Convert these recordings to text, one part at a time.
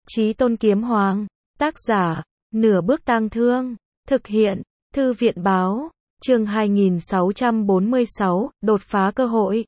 Chí Tôn Kiếm Hoàng. Tác giả, Nửa Bước Tang Thương. Thực hiện, Thư viện Báo. Chương 2646, đột phá cơ hội.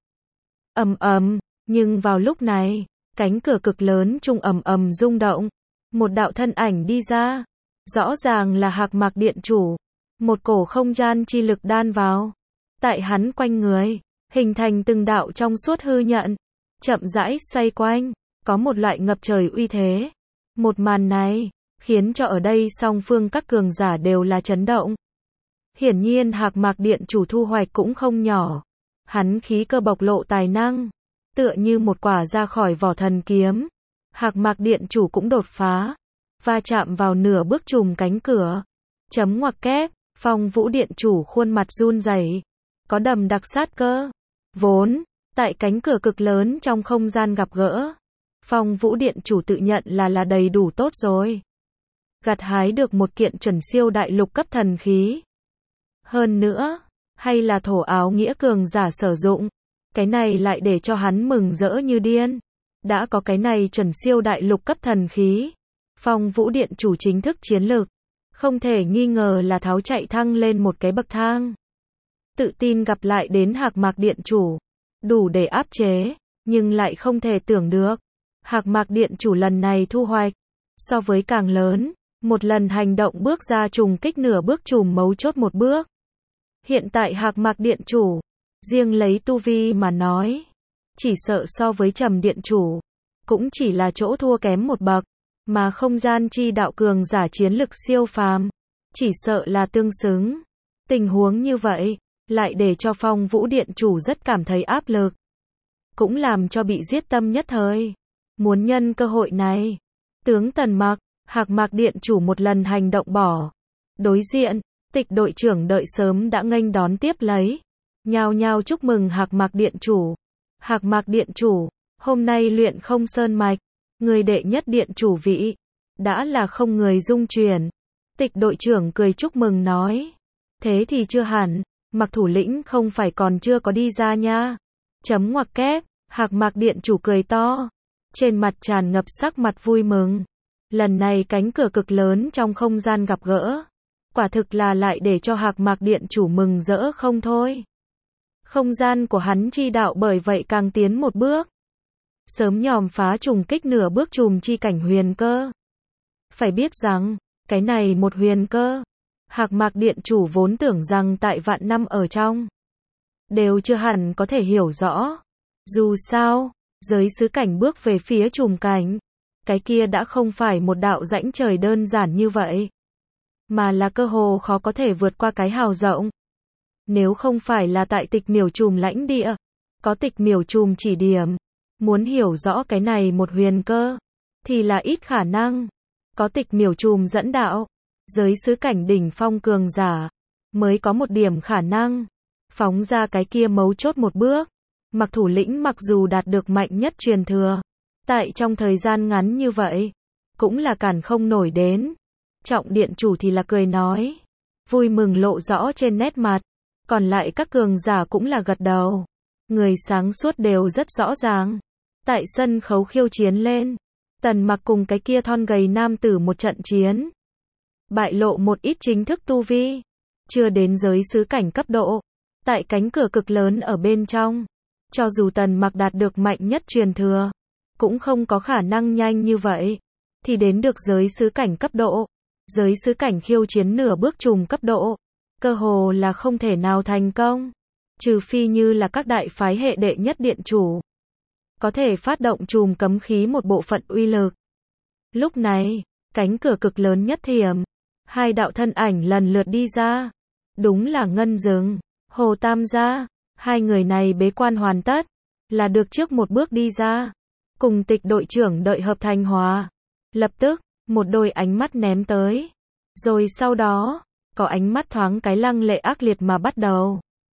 Ầm ầm, nhưng vào lúc này, cánh cửa cực lớn trung ầm ầm rung động. Một đạo thân ảnh đi ra. Rõ ràng là Hạc Mạc Điện Chủ. Một cổ không gian chi lực đan vào. Tại hắn quanh người, hình thành từng đạo trong suốt hư nhận. Chậm rãi xoay quanh, có một loại ngập trời uy thế. Một màn này, khiến cho ở đây song phương các cường giả đều là chấn động. Hiển nhiên Hạc Mạc Điện Chủ thu hoạch cũng không nhỏ. Hắn khí cơ bộc lộ tài năng, tựa như một quả ra khỏi vỏ thần kiếm. Hạc Mạc Điện Chủ cũng đột phá, va chạm vào nửa bước trùm cánh cửa. Chấm ngoặc kép, Phong Vũ Điện Chủ khuôn mặt run rẩy, có đầm đặc sát cơ. Vốn, tại cánh cửa cực lớn trong không gian gặp gỡ, Phong Vũ Điện Chủ tự nhận là đầy đủ tốt rồi. Gặt hái được một kiện chuẩn siêu đại lục cấp thần khí. Hơn nữa, hay là thổ áo nghĩa cường giả sử dụng. Cái này lại để cho hắn mừng rỡ như điên. Đã có cái này chuẩn siêu đại lục cấp thần khí. Phong Vũ Điện Chủ chính thức chiến lược. Không thể nghi ngờ là tháo chạy thăng lên một cái bậc thang. Tự tin gặp lại đến Hạc Mạc Điện Chủ. Đủ để áp chế, nhưng lại không thể tưởng được. Hạc Mạc Điện Chủ lần này thu hoạch, so với càng lớn, một lần hành động bước ra trùng kích nửa bước trùm mấu chốt một bước. Hiện tại Hạc Mạc Điện Chủ, riêng lấy tu vi mà nói, chỉ sợ so với Trầm Điện Chủ, cũng chỉ là chỗ thua kém một bậc, mà không gian chi đạo cường giả chiến lực siêu phàm, chỉ sợ là tương xứng. Tình huống như vậy, lại để cho Phong Vũ Điện Chủ rất cảm thấy áp lực, cũng làm cho bị giết tâm nhất thời. Muốn nhân cơ hội này, tướng Tần Mặc, Hạc Mạc Điện Chủ một lần hành động bỏ. Đối diện, Tịch đội trưởng đợi sớm đã nghênh đón tiếp lấy. Nhao nhao chúc mừng Hạc Mạc Điện Chủ. Hạc Mạc Điện Chủ, hôm nay luyện không sơn mạch, người đệ nhất điện chủ vị, đã là không người dung chuyển. Tịch đội trưởng cười chúc mừng nói. Thế thì chưa hẳn, Mạc thủ lĩnh không phải còn chưa có đi ra nha. Chấm ngoặc kép, Hạc Mạc Điện Chủ cười to. Trên mặt tràn ngập sắc mặt vui mừng. Lần này cánh cửa cực lớn trong không gian gặp gỡ. Quả thực là lại để cho Hạc Mạc Điện Chủ mừng rỡ không thôi. Không gian của hắn chi đạo bởi vậy càng tiến một bước. Sớm nhòm phá trùng kích nửa bước trùm chi cảnh huyền cơ. Phải biết rằng, cái này một huyền cơ. Hạc Mạc Điện Chủ vốn tưởng rằng tại vạn năm ở trong, đều chưa hẳn có thể hiểu rõ. Dù sao, giới xứ cảnh bước về phía trùm cảnh, cái kia đã không phải một đạo rãnh trời đơn giản như vậy, mà là cơ hồ khó có thể vượt qua cái hào rộng. Nếu không phải là tại Tịch Miểu Trùm lãnh địa, có Tịch Miểu Trùm chỉ điểm, muốn hiểu rõ cái này một huyền cơ, thì là ít khả năng. Có Tịch Miểu Trùm dẫn đạo, giới xứ cảnh đỉnh phong cường giả, mới có một điểm khả năng, phóng ra cái kia mấu chốt một bước. Mạc thủ lĩnh mặc dù đạt được mạnh nhất truyền thừa, tại trong thời gian ngắn như vậy, cũng là cản không nổi đến. Trọng Điện Chủ thì là cười nói, vui mừng lộ rõ trên nét mặt, còn lại các cường giả cũng là gật đầu. Người sáng suốt đều rất rõ ràng. Tại sân khấu khiêu chiến lên, Tần Mặc cùng cái kia thon gầy nam tử một trận chiến, bại lộ một ít chính thức tu vi, chưa đến giới xứ cảnh cấp độ. Tại cánh cửa cực lớn ở bên trong, cho dù Tần Mặc đạt được mạnh nhất truyền thừa, cũng không có khả năng nhanh như vậy thì đến được giới xứ cảnh cấp độ. Giới xứ cảnh khiêu chiến nửa bước trùm cấp độ, cơ hồ là không thể nào thành công, trừ phi như là các đại phái hệ đệ nhất điện chủ, có thể phát động trùm cấm khí một bộ phận uy lực. Lúc này, cánh cửa cực lớn nhất thiểm, hai đạo thân ảnh lần lượt đi ra. Đúng là Ngân Dừng, Hồ Tam Gia. Hai người này bế quan hoàn tất, là được trước một bước đi ra, cùng Tịch đội trưởng đợi hợp thành hòa. Lập tức, một đôi ánh mắt ném tới. Rồi sau đó, có ánh mắt thoáng cái lăng lệ ác liệt mà bắt đầu.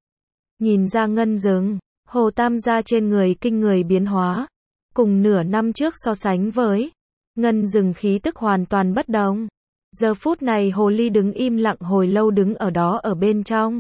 Nhìn ra Ngân Dừng, Hồ Tam Gia trên người kinh người biến hóa. Cùng nửa năm trước so sánh với, Ngân Dừng khí tức hoàn toàn bất đồng. Giờ phút này hồ ly đứng im lặng hồi lâu đứng ở đó ở bên trong.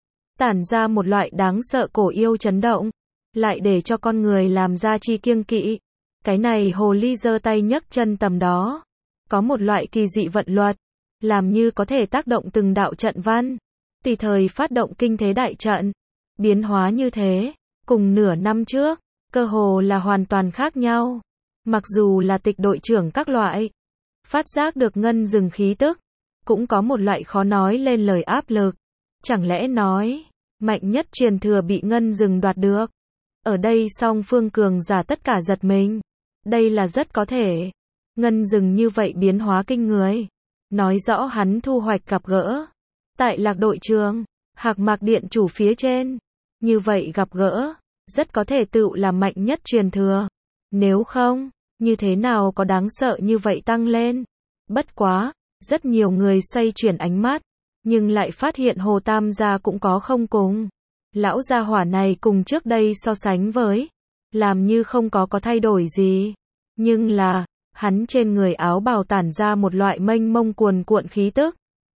Tản ra một loại đáng sợ cổ yêu chấn động, lại để cho con người làm ra chi kiêng kỵ. Cái này hồ ly giơ tay nhấc chân tầm đó. Có một loại kỳ dị vận luật, làm như có thể tác động từng đạo trận văn, tùy thời phát động kinh thế đại trận. Biến hóa như thế, cùng nửa năm trước, cơ hồ là hoàn toàn khác nhau. Mặc dù là tịch đội trưởng các loại, phát giác được ngân rừng khí tức, cũng có một loại khó nói lên lời áp lực. Chẳng lẽ nói, mạnh nhất truyền thừa bị ngân rừng đoạt được? Ở đây song phương cường giả tất cả giật mình. Đây là rất có thể. Ngân rừng như vậy biến hóa kinh người. Nói rõ hắn thu hoạch gặp gỡ. Tại lạc đội trường, Hạc Mạc Điện chủ phía trên. Như vậy gặp gỡ, rất có thể tự là mạnh nhất truyền thừa. Nếu không, như thế nào có đáng sợ như vậy tăng lên? Bất quá, rất nhiều người xoay chuyển ánh mắt, nhưng lại phát hiện Hồ Tam gia cũng có không cùng. Lão gia hỏa này cùng trước đây so sánh với, làm như không có thay đổi gì. Nhưng là, hắn trên người áo bào tản ra một loại mênh mông cuồn cuộn khí tức.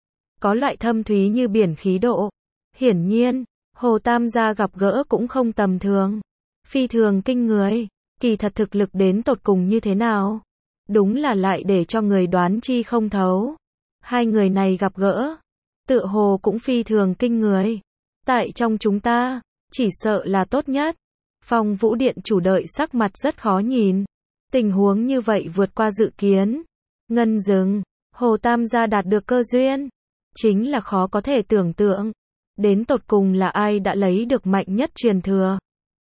Có loại thâm thúy như biển khí độ. Hiển nhiên, Hồ Tam gia gặp gỡ cũng không tầm thường. Phi thường kinh người, kỳ thật thực lực đến tột cùng như thế nào? Đúng là lại để cho người đoán chi không thấu. Hai người này gặp gỡ, tựa hồ cũng phi thường kinh người. Tại trong chúng ta, chỉ sợ là tốt nhất. Phong Vũ Điện chủ đợi sắc mặt rất khó nhìn. Tình huống như vậy vượt qua dự kiến. Ngân rừng, Hồ Tam gia đạt được cơ duyên. Chính là khó có thể tưởng tượng. Đến tột cùng là ai đã lấy được mạnh nhất truyền thừa.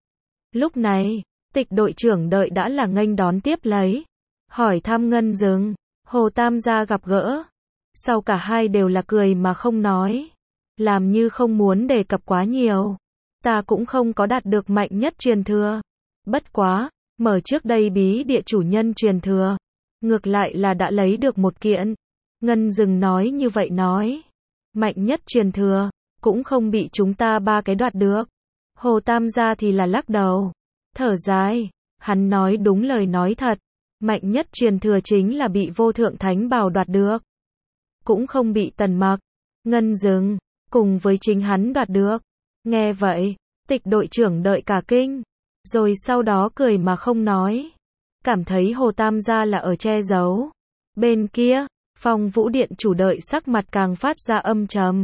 Lúc này, tịch đội trưởng đợi đã là nghênh đón tiếp lấy. Hỏi thăm ngân rừng, Hồ Tam gia gặp gỡ. Sau cả hai đều là cười mà không nói. Làm như không muốn đề cập quá nhiều. Ta cũng không có đạt được mạnh nhất truyền thừa. Bất quá, mở trước đây bí địa chủ nhân truyền thừa. Ngược lại là đã lấy được một kiện. Ngân rừng nói như vậy nói. Mạnh nhất truyền thừa, cũng không bị chúng ta ba cái đoạt được. Hồ Tam gia thì là lắc đầu. Thở dài, hắn nói đúng lời nói thật. Mạnh nhất truyền thừa chính là bị vô thượng thánh bào đoạt được. Cũng không bị Tần Mặc, Ngân rừng, cùng với chính hắn đoạt được. Nghe vậy, tịch đội trưởng đợi cả kinh. Rồi sau đó cười mà không nói. Cảm thấy Hồ Tam gia là ở che giấu. Bên kia, Phong Vũ Điện chủ đợi sắc mặt càng phát ra âm trầm.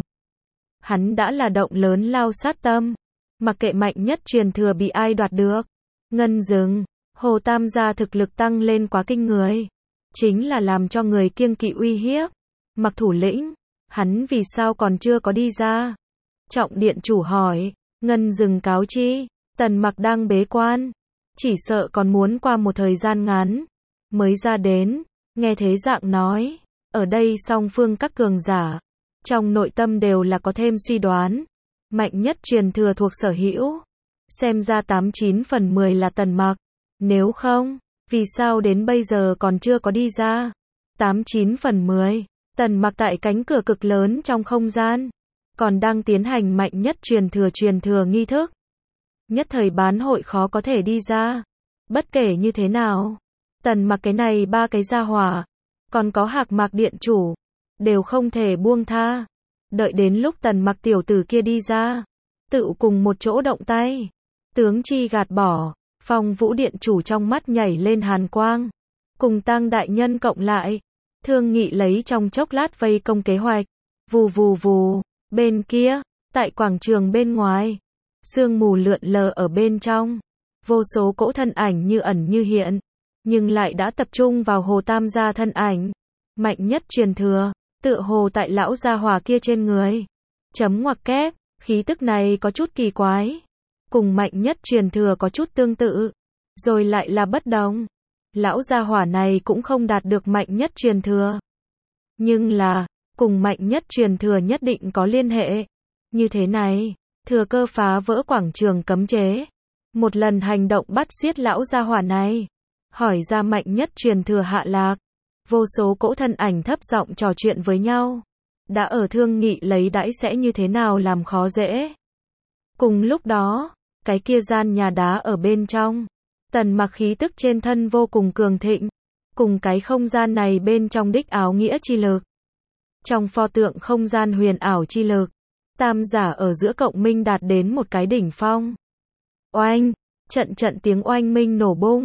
Hắn đã là động lớn lao sát tâm. Mặc kệ mạnh nhất truyền thừa bị ai đoạt được. Ngân rừng, Hồ Tam gia thực lực tăng lên quá kinh người. Chính là làm cho người kiêng kỵ uy hiếp. Mặc thủ lĩnh, hắn vì sao còn chưa có đi ra? Trọng điện chủ hỏi, Ngân rừng cáo chi, Tần Mặc đang bế quan. Chỉ sợ còn muốn qua một thời gian ngắn. Mới ra đến, nghe thế dạng nói. Ở đây song phương các cường giả. Trong nội tâm đều là có thêm suy đoán. Mạnh nhất truyền thừa thuộc sở hữu. Xem ra 89 phần 10 là Tần Mặc. Nếu không, vì sao đến bây giờ còn chưa có đi ra? 89 phần 10. Tần Mặc tại cánh cửa cực lớn trong không gian. Còn đang tiến hành mạnh nhất truyền thừa nghi thức. Nhất thời bán hội khó có thể đi ra. Bất kể như thế nào. Tần Mặc cái này ba cái gia hỏa. Còn có Hạc Mạc Điện chủ. Đều không thể buông tha. Đợi đến lúc Tần Mặc tiểu tử kia đi ra. Tự cùng một chỗ động tay. Tướng chi gạt bỏ. Phong Vũ Điện chủ trong mắt nhảy lên hàn quang. Cùng Tăng đại nhân cộng lại. Thương nghị lấy trong chốc lát vây công kế hoạch. Vù vù vù. Bên kia, tại quảng trường bên ngoài. Sương mù lượn lờ ở bên trong. Vô số cỗ thân ảnh như ẩn như hiện. Nhưng lại đã tập trung vào Hồ Tam gia thân ảnh. Mạnh nhất truyền thừa. Tựa hồ tại lão gia hỏa kia trên người. Chấm ngoặc kép. Khí tức này có chút kỳ quái. Cùng mạnh nhất truyền thừa có chút tương tự. Rồi lại là bất đồng. Lão gia hỏa này cũng không đạt được mạnh nhất truyền thừa. Nhưng là, cùng mạnh nhất truyền thừa nhất định có liên hệ. Như thế này, thừa cơ phá vỡ quảng trường cấm chế. Một lần hành động bắt giết lão gia hỏa này. Hỏi ra mạnh nhất truyền thừa hạ lạc. Vô số cỗ thân ảnh thấp giọng trò chuyện với nhau. Đã ở thương nghị lấy đãi sẽ như thế nào làm khó dễ. Cùng lúc đó, cái kia gian nhà đá ở bên trong. Tần Mặc khí tức trên thân vô cùng cường thịnh. Cùng cái không gian này bên trong đích áo nghĩa chi lực. Trong pho tượng không gian huyền ảo chi lực. Tam giả ở giữa cộng minh đạt đến một cái đỉnh phong. Oanh, trận tiếng oanh minh nổ bung.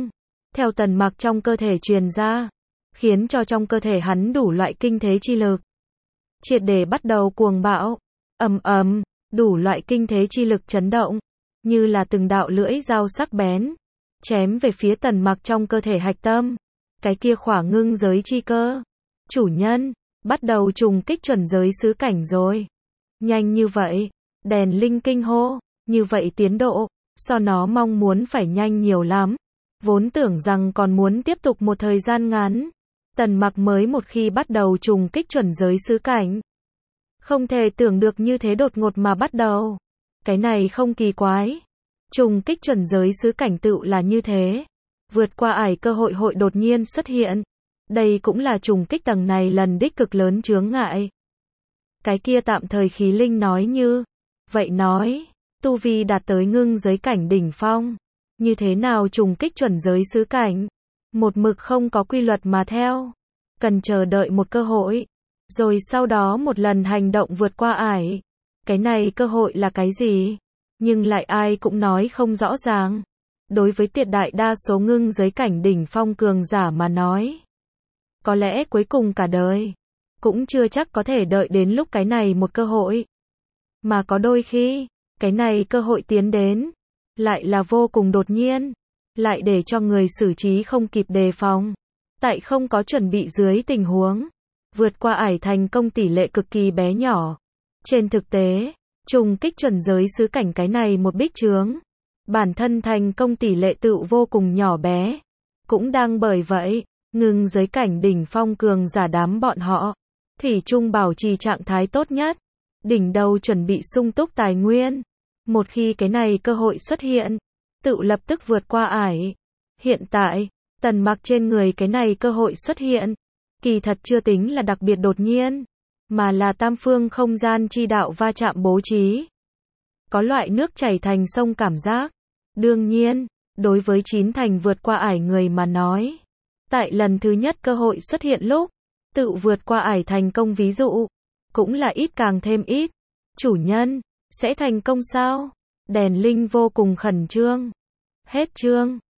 theo Tần Mặc trong cơ thể truyền ra, khiến cho trong cơ thể hắn đủ loại kinh thế chi lực triệt để bắt đầu cuồng bạo. Ầm ầm, đủ loại kinh thế chi lực chấn động, như là từng đạo lưỡi dao sắc bén, chém về phía Tần Mặc trong cơ thể hạch tâm, cái kia khỏa ngưng giới chi cơ. Chủ nhân, bắt đầu trùng kích chuẩn giới xứ cảnh rồi. Nhanh như vậy, đèn linh kinh hô, như vậy tiến độ, so nó mong muốn phải nhanh nhiều lắm. Vốn tưởng rằng còn muốn tiếp tục một thời gian ngắn. Tần Mặc mới một khi bắt đầu trùng kích chuẩn giới xứ cảnh. Không thể tưởng được như thế đột ngột mà bắt đầu. Cái này không kỳ quái. Trùng kích chuẩn giới xứ cảnh tựu là như thế. Vượt qua ải cơ hội hội đột nhiên xuất hiện. Đây cũng là trùng kích tầng này lần đích cực lớn chướng ngại. Cái kia tạm thời khí linh nói như. Vậy nói, tu vi đạt tới ngưng giới cảnh đỉnh phong. Như thế nào trùng kích chuẩn giới xứ cảnh? Một mực không có quy luật mà theo. Cần chờ đợi một cơ hội. Rồi sau đó một lần hành động vượt qua ải. Cái này cơ hội là cái gì? Nhưng lại ai cũng nói không rõ ràng. Đối với tuyệt đại đa số ngưng giới cảnh đỉnh phong cường giả mà nói. Có lẽ cuối cùng cả đời. Cũng chưa chắc có thể đợi đến lúc cái này một cơ hội. Mà có đôi khi, cái này cơ hội tiến đến. Lại là vô cùng đột nhiên. Lại để cho người xử trí không kịp đề phòng. Tại không có chuẩn bị dưới tình huống. Vượt qua ải thành công tỷ lệ cực kỳ bé nhỏ. Trên thực tế, trùng kích chuẩn giới xứ cảnh cái này một bích chướng. Bản thân thành công tỷ lệ tựu vô cùng nhỏ bé. Cũng đang bởi vậy, ngưng giới cảnh đỉnh phong cường giả đám bọn họ. Thủy chung bảo trì trạng thái tốt nhất. Đỉnh đầu chuẩn bị sung túc tài nguyên. Một khi cái này cơ hội xuất hiện, tựu lập tức vượt qua ải. Hiện tại, Tần Mặc trên người cái này cơ hội xuất hiện. Kỳ thật chưa tính là đặc biệt đột nhiên, mà là tam phương không gian chi đạo va chạm bố trí. Có loại nước chảy thành sông cảm giác. Đương nhiên, đối với 9 thành vượt qua ải người mà nói. Tại lần thứ nhất cơ hội xuất hiện lúc, tự vượt qua ải thành công ví dụ, cũng là ít càng thêm ít. Chủ nhân, sẽ thành công sao? Đèn linh vô cùng khẩn trương. Hết chương.